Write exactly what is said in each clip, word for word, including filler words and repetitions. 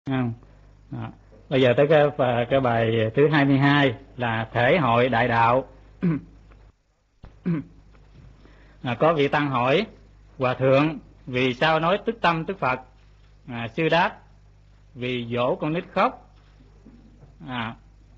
Không? Đó. Bây giờ tới cái cái bài thứ hai mươi hai là thể hội đại đạo. À, có vị tăng hỏi: Hòa thượng, vì sao nói tức tâm tức Phật? À, sư đáp: vì dỗ con nít khóc. À,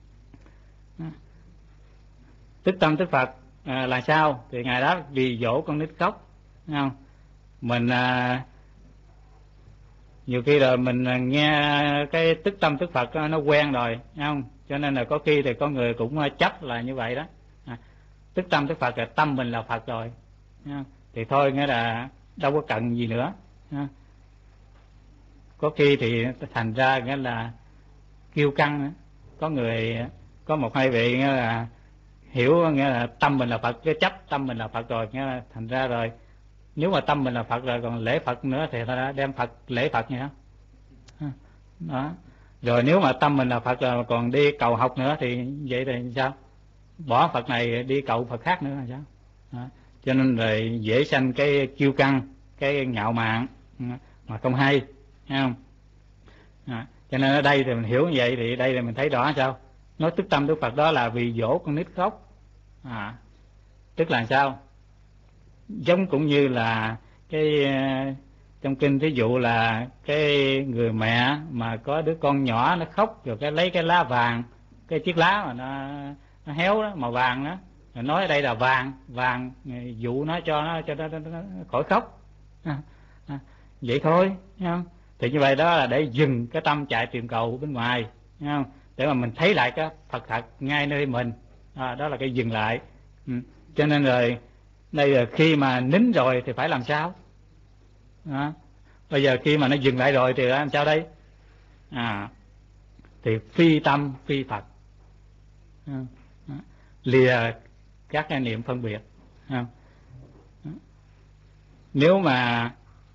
tức tâm tức Phật à, là sao? Thì ngài đáp: vì dỗ con nít khóc. Thấy không? Mình à, nhiều khi rồi mình nghe cái tức tâm tức Phật nó quen rồi, thấy không? Cho nên là có khi thì có người cũng chấp là như vậy đó. À, tức tâm tức Phật là tâm mình là Phật rồi, thấy không? Thì thôi, nghĩa là đâu có cần gì nữa. Có khi thì thành ra nghĩa là kiêu căng. Có người, có một hai vị nghĩa là hiểu nghĩa là tâm mình là Phật, cái chấp tâm mình là Phật rồi, nghĩa là thành ra rồi nếu mà tâm mình là Phật rồi còn lễ Phật nữa thì ta đã đem Phật lễ Phật như đó. Đó. Rồi nếu mà tâm mình là Phật rồi còn đi cầu học nữa thì vậy thì sao? Bỏ Phật này đi cầu Phật khác nữa là sao? Đó. Cho nên rồi dễ sanh cái kiêu căng, cái ngạo mạn mà không hay, thấy không? À, cho nên ở đây thì mình hiểu như vậy, thì đây là mình thấy rõ sao? Nói tức tâm tức Phật đó là vì dỗ con nít khóc. À, tức là sao? Giống cũng như là cái trong kinh thí dụ là cái người mẹ mà có đứa con nhỏ nó khóc rồi cái lấy cái lá vàng, cái chiếc lá mà nó, nó héo đó, màu vàng đó, rồi nói ở đây là vàng vàng dụ nó cho nó cho nó, nó, nó khỏi khóc. À, à, vậy thôi, thấy không? Thì như vậy đó là để dừng cái tâm chạy tìm cầu bên ngoài, thấy không? Để mà mình thấy lại cái Phật thật ngay nơi mình. À, đó là cái dừng lại. Ừ. Cho nên rồi đây là khi mà nín rồi thì phải làm sao? À, bây giờ khi mà nó dừng lại rồi thì làm sao đây? À, thì phi tâm phi Phật. À, à, lìa các cái niệm phân biệt. À, nếu mà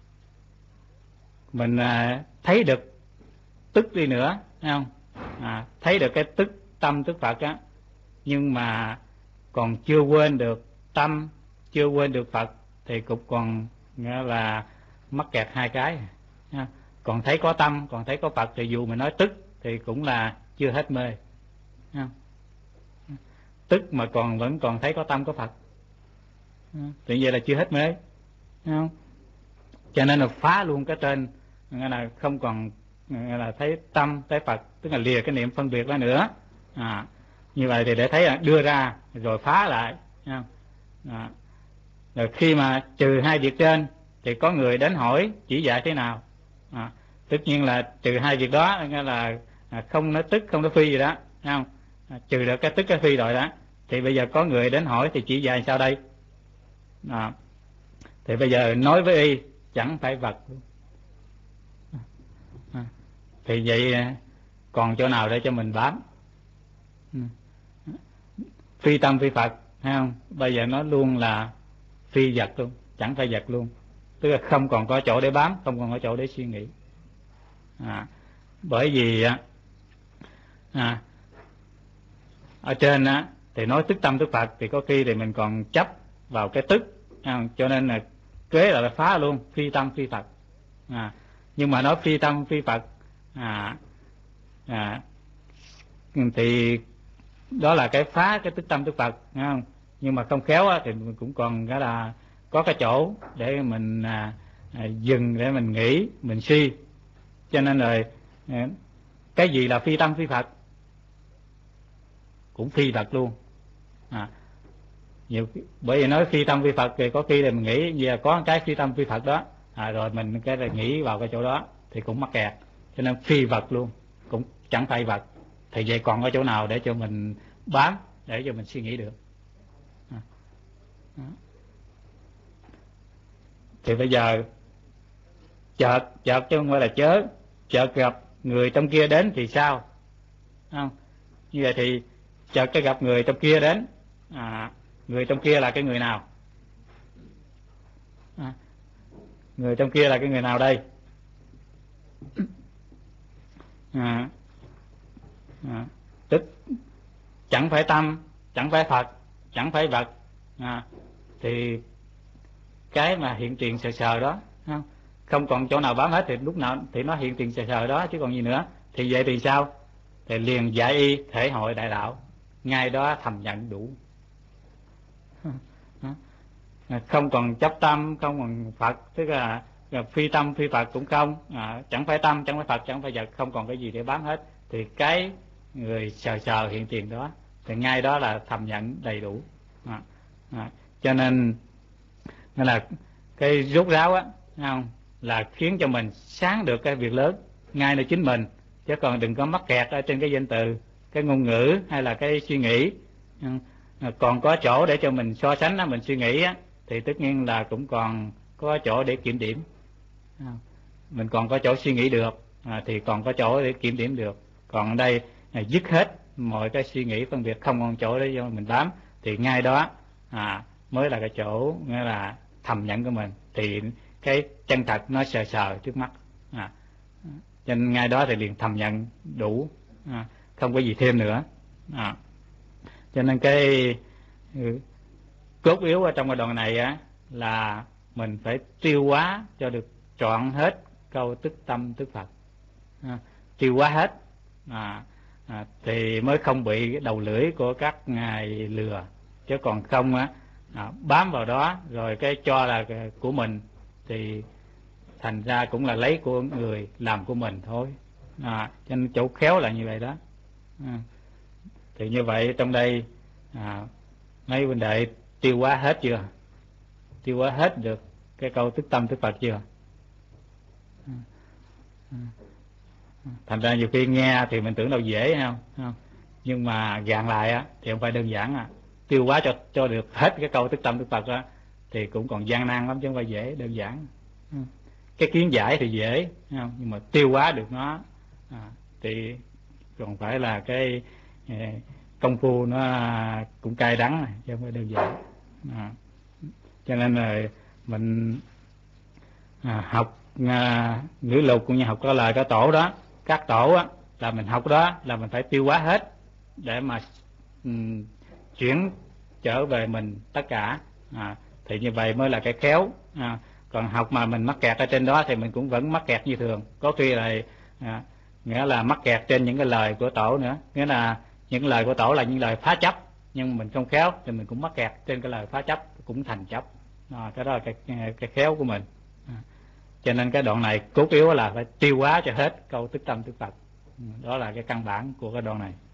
mình à, thấy được tức đi nữa, thấy không? À, thấy được cái tức tâm tức Phật á, nhưng mà còn chưa quên được tâm, chưa quên được Phật thì cũng còn nghĩa là mắc kẹt hai cái. Còn thấy có tâm, còn thấy có Phật thì dù mình nói tức thì cũng là chưa hết mê. Tức mà còn vẫn còn thấy có tâm có Phật thì vậy là chưa hết mê, không? Cho nên là phá luôn cái trên, nghĩa là không còn nghĩa là thấy tâm thấy Phật, tức là lìa cái niệm phân biệt đó nữa. À, như vậy thì để thấy là đưa ra rồi phá lại, không? À, rồi khi mà trừ hai việc trên thì có người đến hỏi chỉ dạy thế nào. À, tất nhiên là trừ hai việc đó nghĩa là không nói tức không nói phi gì đó, không? À, trừ được cái tức cái phi rồi đó thì bây giờ có người đến hỏi thì chỉ dạy sao đây? À, thì bây giờ nói với y chẳng phải vật luôn. À, thì vậy còn chỗ nào để cho mình bám? Phi tâm phi Phật, thấy không? Bây giờ nó luôn là phi vật luôn, chẳng phải vật luôn, tức là không còn có chỗ để bám, không còn có chỗ để suy nghĩ. À, bởi vì à, ở trên á thì nói tức tâm tức Phật thì có khi thì mình còn chấp vào cái tức, à, cho nên là kế là phá luôn phi tâm phi Phật. À, nhưng mà nói phi tâm phi Phật à, à, thì đó là cái phá cái tức tâm tức Phật, nghe không? Nhưng mà không khéo á, thì mình cũng còn cái là có cái chỗ để mình à, à, dừng để mình nghĩ mình suy. Cho nên rồi à, cái gì là phi tâm phi Phật? Cũng phi Phật luôn. À, nhiều bởi vì nói phi tâm phi Phật thì có khi là mình nghĩ giờ có cái phi tâm phi Phật đó, à, rồi mình cái là nghĩ vào cái chỗ đó thì cũng mắc kẹt. Cho nên phi vật luôn, cũng chẳng phải vật. Thì vậy còn có chỗ nào để cho mình bám, để cho mình suy nghĩ được? À, thì bây giờ chợt chợt chứ không phải là chớ, chợt gặp người trong kia đến thì sao? Không, như vậy thì chợt cái gặp người trong kia đến, à, người trong kia là cái người nào? À, người trong kia là cái người nào đây? À, à, tức chẳng phải tâm, chẳng phải Phật, chẳng phải vật. À, thì cái mà hiện tiền sờ sờ đó, không? không còn chỗ nào bám hết thì lúc nào thì nó hiện tiền sờ sờ đó chứ còn gì nữa. Thì vậy thì sao? Thì liền giải y thể hội đại đạo, ngay đó thầm nhận đủ. Không còn chấp tâm, không còn Phật, tức là phi tâm phi Phật cũng không, à, chẳng phải tâm, chẳng phải Phật, chẳng phải vật, không còn cái gì để bám hết. Thì cái người sờ sờ hiện tiền đó thì ngay đó là thầm nhận đầy đủ. À, à, cho nên nên là cái rốt ráo á, không là khiến cho mình sáng được cái việc lớn ngay nơi chính mình, chứ còn đừng có mắc kẹt ở trên cái danh từ, cái ngôn ngữ hay là cái suy nghĩ. Còn có chỗ để cho mình so sánh đó, mình suy nghĩ á, thì tất nhiên là cũng còn có chỗ để kiểm điểm. Mình còn có chỗ suy nghĩ được, à, thì còn có chỗ để kiểm điểm được. Còn ở đây à, dứt hết mọi cái suy nghĩ phân biệt, không còn chỗ để cho mình bám, thì ngay đó à, mới là cái chỗ nghĩa là thầm nhận của mình. Thì cái chân thật nó sờ sờ trước mắt, à, cho nên ngay đó thì liền thầm nhận đủ, à, không có gì thêm nữa. À, cho nên cái cốt yếu ở trong cái đoạn này á là mình phải tiêu hóa cho được trọn hết câu tức tâm tức Phật, à, tiêu hóa hết, à, à, thì mới không bị cái đầu lưỡi của các ngài lừa. Chứ còn không á, à, bám vào đó rồi cái cho là của mình thì thành ra cũng là lấy của người làm của mình thôi. À, cho nên chỗ khéo là như vậy đó. À, thì như vậy trong đây à, mấy huynh đệ tiêu hóa hết chưa? Tiêu hóa hết được cái câu tức tâm tức Phật chưa? Thành ra nhiều khi nghe thì mình tưởng đâu dễ, không không nhưng mà gạn lại á thì không phải đơn giản. À, tiêu hóa cho cho được hết cái câu tức tâm tức Phật á thì cũng còn gian nan lắm chứ không phải dễ đơn giản. Cái kiến giải thì dễ, không? Nhưng mà tiêu hóa được nó à, thì còn phải là cái công phu nó cũng cay đắng này, chứ không phải đơn giản. À, cho nên là mình à, học à, ngữ lục cũng như học có lời có tổ đó, các tổ á, là mình học đó là mình phải tiêu hóa hết để mà um, chuyển trở về mình tất cả. À, thì như vậy mới là cái khéo. À, còn học mà mình mắc kẹt ở trên đó thì mình cũng vẫn mắc kẹt như thường, có khi là à, nghĩa là mắc kẹt trên những cái lời của tổ nữa, nghĩa là những lời của tổ là những lời phá chấp, nhưng mình không khéo thì mình cũng mắc kẹt trên cái lời phá chấp, cũng thành chấp. À, cái đó là cái, cái khéo của mình. À, cho nên cái đoạn này cốt yếu là phải tiêu hóa cho hết câu tức tâm tức Phật. Đó là cái căn bản của cái đoạn này.